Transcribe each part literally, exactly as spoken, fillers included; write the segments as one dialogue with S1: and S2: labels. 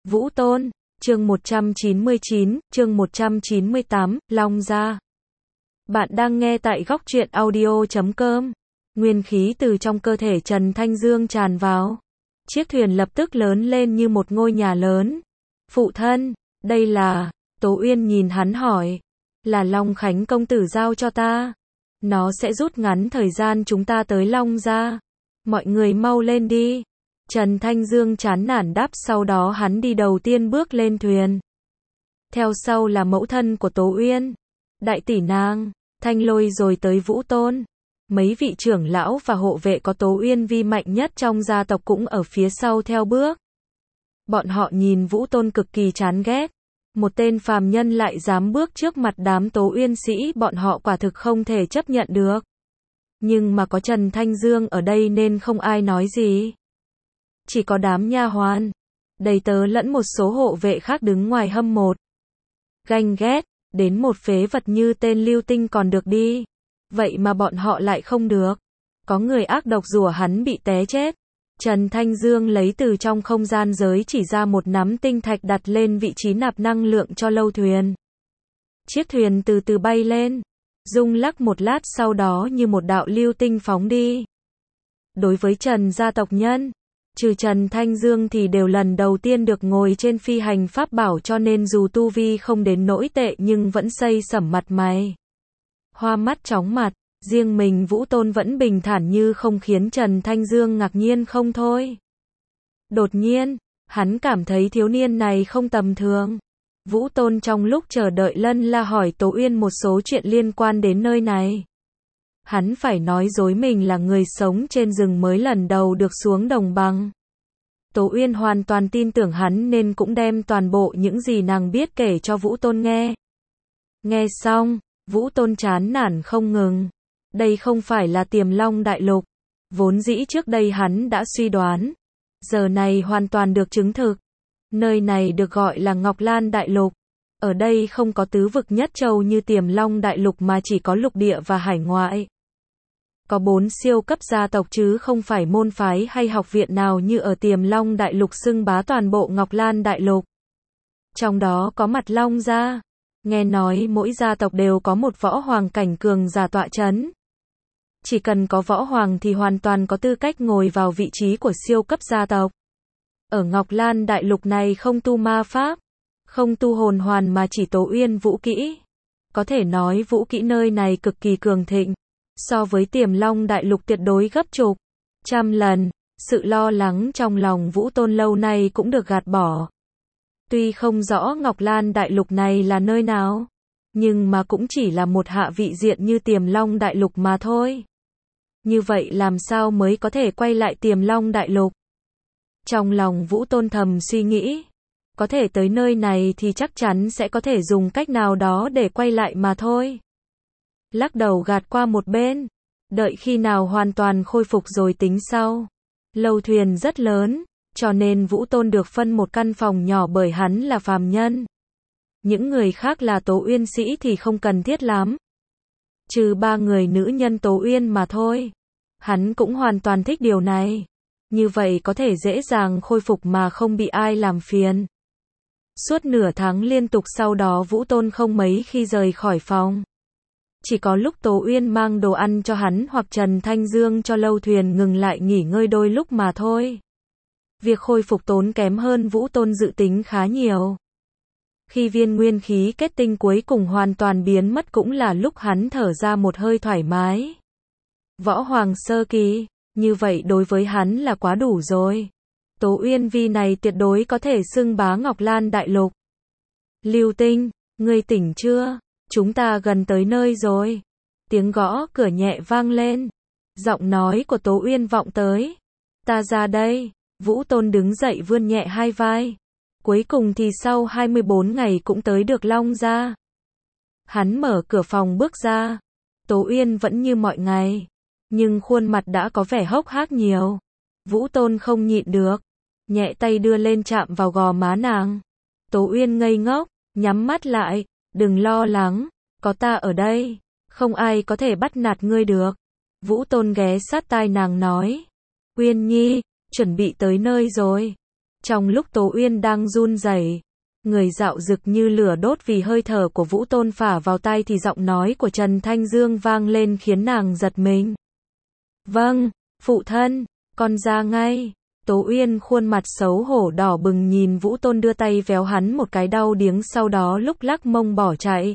S1: Vũ Tôn, chương một trăm chín mươi chín, chương một trăm chín mươi tám, Long Gia. Bạn đang nghe tại góc truyện audio chấm com. Nguyên khí từ trong cơ thể Trần Thanh Dương tràn vào. Chiếc thuyền lập tức lớn lên như một ngôi nhà lớn. Phụ thân, đây là... Tố Uyên nhìn hắn hỏi. Là Long Khánh công tử giao cho ta. Nó sẽ rút ngắn thời gian chúng ta tới Long Gia. Mọi người mau lên đi. Trần Thanh Dương chán nản đáp, sau đó hắn đi đầu tiên bước lên thuyền. Theo sau là mẫu thân của Tố Uyên, đại tỷ nàng, Thanh Lôi, rồi tới Vũ Tôn. Mấy vị trưởng lão và hộ vệ có Tố Uyên vi mạnh nhất trong gia tộc cũng ở phía sau theo bước. Bọn họ nhìn Vũ Tôn cực kỳ chán ghét. Một tên phàm nhân lại dám bước trước mặt đám Tố Uyên sĩ, bọn họ quả thực không thể chấp nhận được. Nhưng mà có Trần Thanh Dương ở đây nên không ai nói gì. Chỉ có đám nha hoàn, đầy tớ lẫn một số hộ vệ khác đứng ngoài hâm mộ. Ganh ghét, đến một phế vật như tên Lưu Tinh còn được đi. Vậy mà bọn họ lại không được. Có người ác độc rủa hắn bị té chết. Trần Thanh Dương lấy từ trong không gian giới chỉ ra một nắm tinh thạch đặt lên vị trí nạp năng lượng cho lâu thuyền. Chiếc thuyền từ từ bay lên, rung lắc một lát, sau đó như một đạo lưu tinh phóng đi. Đối với Trần gia tộc nhân, trừ Trần Thanh Dương thì đều lần đầu tiên được ngồi trên phi hành pháp bảo, cho nên dù tu vi không đến nỗi tệ nhưng vẫn xây sẩm mặt mày. Hoa mắt chóng mặt, riêng mình Vũ Tôn vẫn bình thản như không, khiến Trần Thanh Dương ngạc nhiên không thôi. Đột nhiên, hắn cảm thấy thiếu niên này không tầm thường. Vũ Tôn trong lúc chờ đợi lân la hỏi Tố Uyên một số chuyện liên quan đến nơi này. Hắn phải nói dối mình là người sống trên rừng mới lần đầu được xuống đồng bằng. Tố Uyên hoàn toàn tin tưởng hắn nên cũng đem toàn bộ những gì nàng biết kể cho Vũ Tôn nghe. Nghe xong, Vũ Tôn chán nản không ngừng. Đây không phải là Tiềm Long Đại Lục. Vốn dĩ trước đây hắn đã suy đoán. Giờ này hoàn toàn được chứng thực. Nơi này được gọi là Ngọc Lan Đại Lục. Ở đây không có tứ vực nhất châu như Tiềm Long Đại Lục mà chỉ có lục địa và hải ngoại. Có bốn siêu cấp gia tộc chứ không phải môn phái hay học viện nào như ở Tiềm Long Đại Lục xưng bá toàn bộ Ngọc Lan Đại Lục. Trong đó có Mặt Long gia. Nghe nói mỗi gia tộc đều có một võ hoàng cảnh cường giả tọa chấn. Chỉ cần có võ hoàng thì hoàn toàn có tư cách ngồi vào vị trí của siêu cấp gia tộc. Ở Ngọc Lan Đại Lục này không tu ma pháp, không tu hồn hoàn mà chỉ Tố Uyên vũ kỹ. Có thể nói vũ kỹ nơi này cực kỳ cường thịnh. So với Tiềm Long Đại Lục tuyệt đối gấp chục, trăm lần. Sự lo lắng trong lòng Vũ Tôn lâu nay cũng được gạt bỏ. Tuy không rõ Ngọc Lan Đại Lục này là nơi nào, nhưng mà cũng chỉ là một hạ vị diện như Tiềm Long Đại Lục mà thôi. Như vậy làm sao mới có thể quay lại Tiềm Long Đại Lục? Trong lòng Vũ Tôn thầm suy nghĩ, có thể tới nơi này thì chắc chắn sẽ có thể dùng cách nào đó để quay lại mà thôi. Lắc đầu gạt qua một bên, đợi khi nào hoàn toàn khôi phục rồi tính sau. Lâu thuyền rất lớn, cho nên Vũ Tôn được phân một căn phòng nhỏ bởi hắn là phàm nhân. Những người khác là Tố Uyên sĩ thì không cần thiết lắm. Trừ ba người nữ nhân Tố Uyên mà thôi. Hắn cũng hoàn toàn thích điều này. Như vậy có thể dễ dàng khôi phục mà không bị ai làm phiền. Suốt nửa tháng liên tục sau đó Vũ Tôn không mấy khi rời khỏi phòng. Chỉ có lúc Tố Uyên mang đồ ăn cho hắn hoặc Trần Thanh Dương cho lâu thuyền ngừng lại nghỉ ngơi đôi lúc mà thôi. Việc khôi phục tốn kém hơn Vũ Tôn dự tính khá nhiều. Khi viên nguyên khí kết tinh cuối cùng hoàn toàn biến mất cũng là lúc hắn thở ra một hơi thoải mái. Võ Hoàng sơ kỳ, như vậy đối với hắn là quá đủ rồi. Tố Uyên vi này tuyệt đối có thể xưng bá Ngọc Lan Đại Lục. Lưu Tinh, ngươi tỉnh chưa? Chúng ta gần tới nơi rồi. Tiếng gõ cửa nhẹ vang lên. Giọng nói của Tố Uyên vọng tới. Ta ra đây. Vũ Tôn đứng dậy vươn nhẹ hai vai. Cuối cùng thì sau hai mươi bốn ngày cũng tới được Long Gia. Hắn mở cửa phòng bước ra. Tố Uyên vẫn như mọi ngày, nhưng khuôn mặt đã có vẻ hốc hác nhiều. Vũ Tôn không nhịn được, nhẹ tay đưa lên chạm vào gò má nàng. Tố Uyên ngây ngốc, nhắm mắt lại. Đừng lo lắng, có ta ở đây, không ai có thể bắt nạt ngươi được. Vũ Tôn ghé sát tai nàng nói. Uyên Nhi, chuẩn bị tới nơi rồi. Trong lúc Tố Uyên đang run rẩy, người dạo rực như lửa đốt vì hơi thở của Vũ Tôn phả vào tai thì giọng nói của Trần Thanh Dương vang lên khiến nàng giật mình. Vâng, phụ thân, con ra ngay. Tố Uyên khuôn mặt xấu hổ đỏ bừng nhìn Vũ Tôn đưa tay véo hắn một cái đau điếng, sau đó lúc lắc mông bỏ chạy.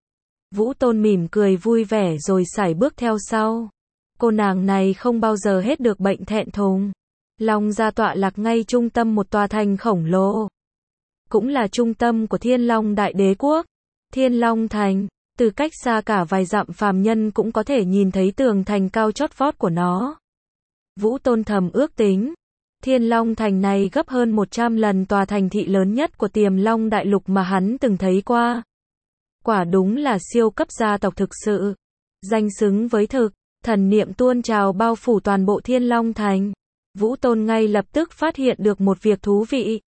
S1: Vũ Tôn mỉm cười vui vẻ rồi sải bước theo sau. Cô nàng này không bao giờ hết được bệnh thẹn thùng. Long gia tọa lạc ngay trung tâm một tòa thành khổng lồ. Cũng là trung tâm của Thiên Long Đại Đế Quốc. Thiên Long Thành, từ cách xa cả vài dặm phàm nhân cũng có thể nhìn thấy tường thành cao chót vót của nó. Vũ Tôn thầm ước tính, Thiên Long Thành này gấp hơn một trăm lần tòa thành thị lớn nhất của Tiềm Long Đại Lục mà hắn từng thấy qua. Quả đúng là siêu cấp gia tộc thực sự. Danh xứng với thực, thần niệm tuôn trào bao phủ toàn bộ Thiên Long Thành. Vũ Tôn ngay lập tức phát hiện được một việc thú vị.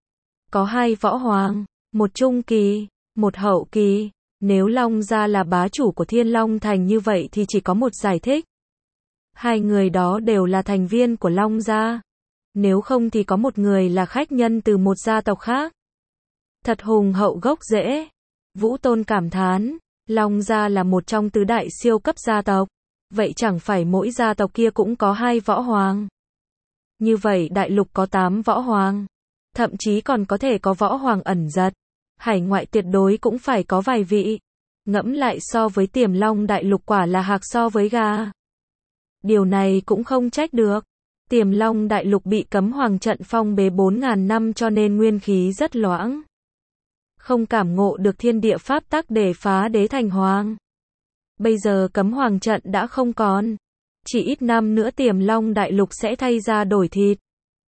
S1: Có hai võ hoàng, một trung kỳ, một hậu kỳ. Nếu Long gia là bá chủ của Thiên Long Thành như vậy thì chỉ có một giải thích. Hai người đó đều là thành viên của Long gia. Nếu không thì có một người là khách nhân từ một gia tộc khác. Thật hùng hậu gốc rễ. Vũ Tôn cảm thán, Long gia là một trong tứ đại siêu cấp gia tộc. Vậy chẳng phải mỗi gia tộc kia cũng có hai võ hoàng. Như vậy đại lục có tám võ hoàng. Thậm chí còn có thể có võ hoàng ẩn giật. Hải ngoại tuyệt đối cũng phải có vài vị. Ngẫm lại so với Tiềm Long Đại Lục quả là hạc so với gà. Điều này cũng không trách được. Tiềm Long Đại Lục bị cấm hoàng trận phong bế bốn ngàn năm cho nên nguyên khí rất loãng. Không cảm ngộ được thiên địa pháp tắc để phá đế thành hoàng. Bây giờ cấm hoàng trận đã không còn. Chỉ ít năm nữa Tiềm Long Đại Lục sẽ thay ra đổi thịt.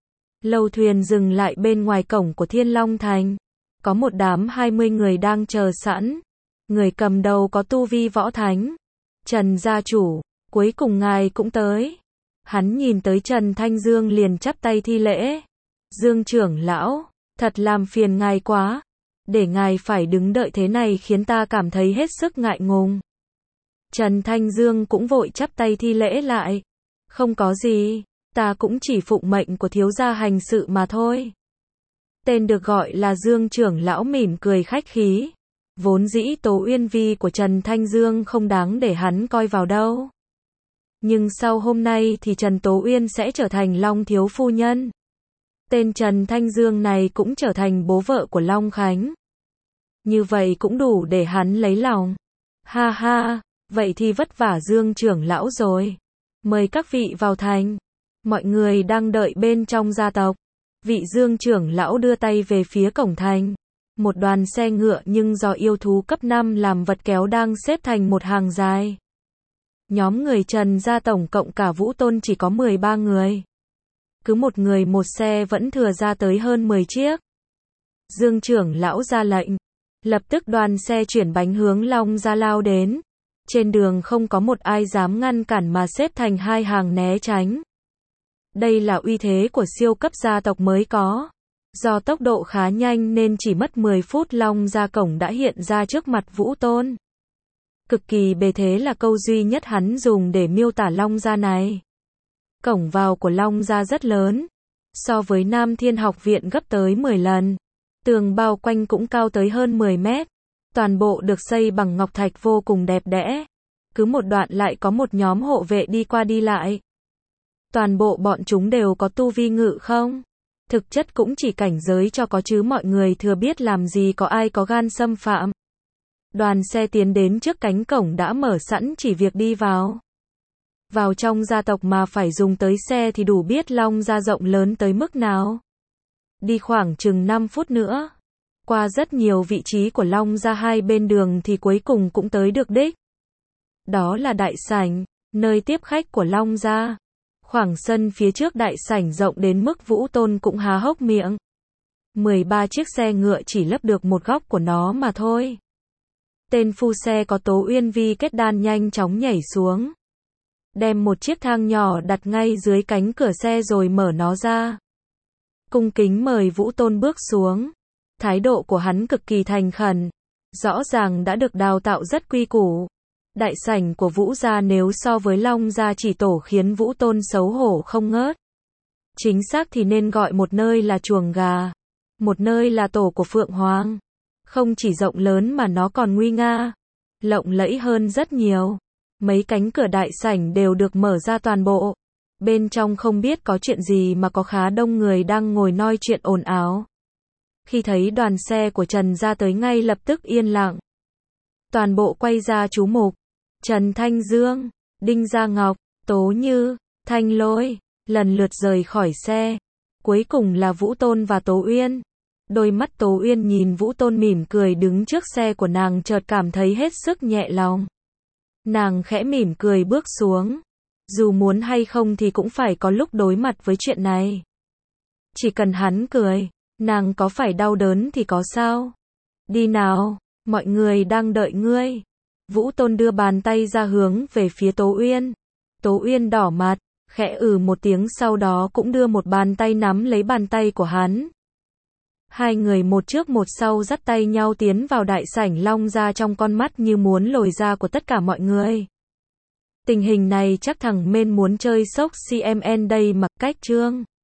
S1: Lâu thuyền dừng lại bên ngoài cổng của Thiên Long Thành. Có một đám hai mươi người đang chờ sẵn. Người cầm đầu có tu vi võ thánh. Trần gia chủ, cuối cùng ngài cũng tới. Hắn nhìn tới Trần Thanh Dương liền chắp tay thi lễ. Dương trưởng lão, thật làm phiền ngài quá. Để ngài phải đứng đợi thế này khiến ta cảm thấy hết sức ngại ngùng. Trần Thanh Dương cũng vội chắp tay thi lễ lại. Không có gì, ta cũng chỉ phụng mệnh của thiếu gia hành sự mà thôi. Tên được gọi là Dương trưởng lão mỉm cười khách khí. Vốn dĩ Tố Uyên vi của Trần Thanh Dương không đáng để hắn coi vào đâu. Nhưng sau hôm nay thì Trần Tố Uyên sẽ trở thành Long thiếu phu nhân. Tên Trần Thanh Dương này cũng trở thành bố vợ của Long Khánh. Như vậy cũng đủ để hắn lấy lòng. Ha ha, vậy thì vất vả Dương trưởng lão rồi. Mời các vị vào thành. Mọi người đang đợi bên trong gia tộc. Vị Dương trưởng lão đưa tay về phía cổng thành. Một đoàn xe ngựa nhưng do yêu thú cấp năm làm vật kéo đang xếp thành một hàng dài. Nhóm người Trần gia tổng cộng cả Vũ Tôn chỉ có mười ba người. Cứ một người một xe vẫn thừa ra tới hơn mười chiếc. Dương trưởng lão ra lệnh. Lập tức đoàn xe chuyển bánh hướng Long gia lao đến. Trên đường không có một ai dám ngăn cản mà xếp thành hai hàng né tránh. Đây là uy thế của siêu cấp gia tộc mới có. Do tốc độ khá nhanh nên chỉ mất mười phút Long gia cổng đã hiện ra trước mặt Vũ Tôn. Cực kỳ bề thế là câu duy nhất hắn dùng để miêu tả Long gia này. Cổng vào của Long gia rất lớn. So với Nam Thiên Học Viện gấp tới mười lần. Tường bao quanh cũng cao tới hơn mười mét. Toàn bộ được xây bằng ngọc thạch vô cùng đẹp đẽ. Cứ một đoạn lại có một nhóm hộ vệ đi qua đi lại. Toàn bộ bọn chúng đều có tu vi ngự không? Thực chất cũng chỉ cảnh giới cho có chứ mọi người thừa biết làm gì có ai có gan xâm phạm. Đoàn xe tiến đến trước cánh cổng đã mở sẵn chỉ việc đi vào. Vào trong gia tộc mà phải dùng tới xe thì đủ biết Long gia rộng lớn tới mức nào. Đi khoảng chừng năm phút nữa. Qua rất nhiều vị trí của Long gia hai bên đường thì cuối cùng cũng tới được đích. Đó là đại sảnh, nơi tiếp khách của Long gia. Khoảng sân phía trước đại sảnh rộng đến mức Vũ Tôn cũng há hốc miệng. mười ba chiếc xe ngựa chỉ lấp được một góc của nó mà thôi. Tên phu xe có Tố Uyên vi kết đan nhanh chóng nhảy xuống. Đem một chiếc thang nhỏ đặt ngay dưới cánh cửa xe rồi mở nó ra. Cung kính mời Vũ Tôn bước xuống. Thái độ của hắn cực kỳ thành khẩn. Rõ ràng đã được đào tạo rất quy củ. Đại sảnh của Vũ gia nếu so với Long gia chỉ tổ khiến Vũ Tôn xấu hổ không ngớt. Chính xác thì nên gọi một nơi là chuồng gà, một nơi là tổ của Phượng Hoàng. Không chỉ rộng lớn mà nó còn nguy nga, lộng lẫy hơn rất nhiều. Mấy cánh cửa đại sảnh đều được mở ra toàn bộ. Bên trong không biết có chuyện gì mà có khá đông người đang ngồi nói chuyện ồn ào. Khi thấy đoàn xe của Trần ra tới ngay lập tức yên lặng. Toàn bộ quay ra chú mục. Trần Thanh Dương, Đinh Gia Ngọc, Tố Như, Thanh Lôi, lần lượt rời khỏi xe. Cuối cùng là Vũ Tôn và Tố Uyên. Đôi mắt Tố Uyên nhìn Vũ Tôn mỉm cười đứng trước xe của nàng, chợt cảm thấy hết sức nhẹ lòng. Nàng khẽ mỉm cười bước xuống. Dù muốn hay không thì cũng phải có lúc đối mặt với chuyện này. Chỉ cần hắn cười, nàng có phải đau đớn thì có sao? Đi nào, mọi người đang đợi ngươi. Vũ Tôn đưa bàn tay ra hướng về phía Tố Uyên. Tố Uyên đỏ mặt, khẽ ừ một tiếng, sau đó cũng đưa một bàn tay nắm lấy bàn tay của hắn. Hai người một trước một sau dắt tay nhau tiến vào đại sảnh Long Gia, trong con mắt như muốn lồi ra của tất cả mọi người. Tình hình này chắc thằng Mên muốn chơi sốc xê em en đây, mặc cách trương.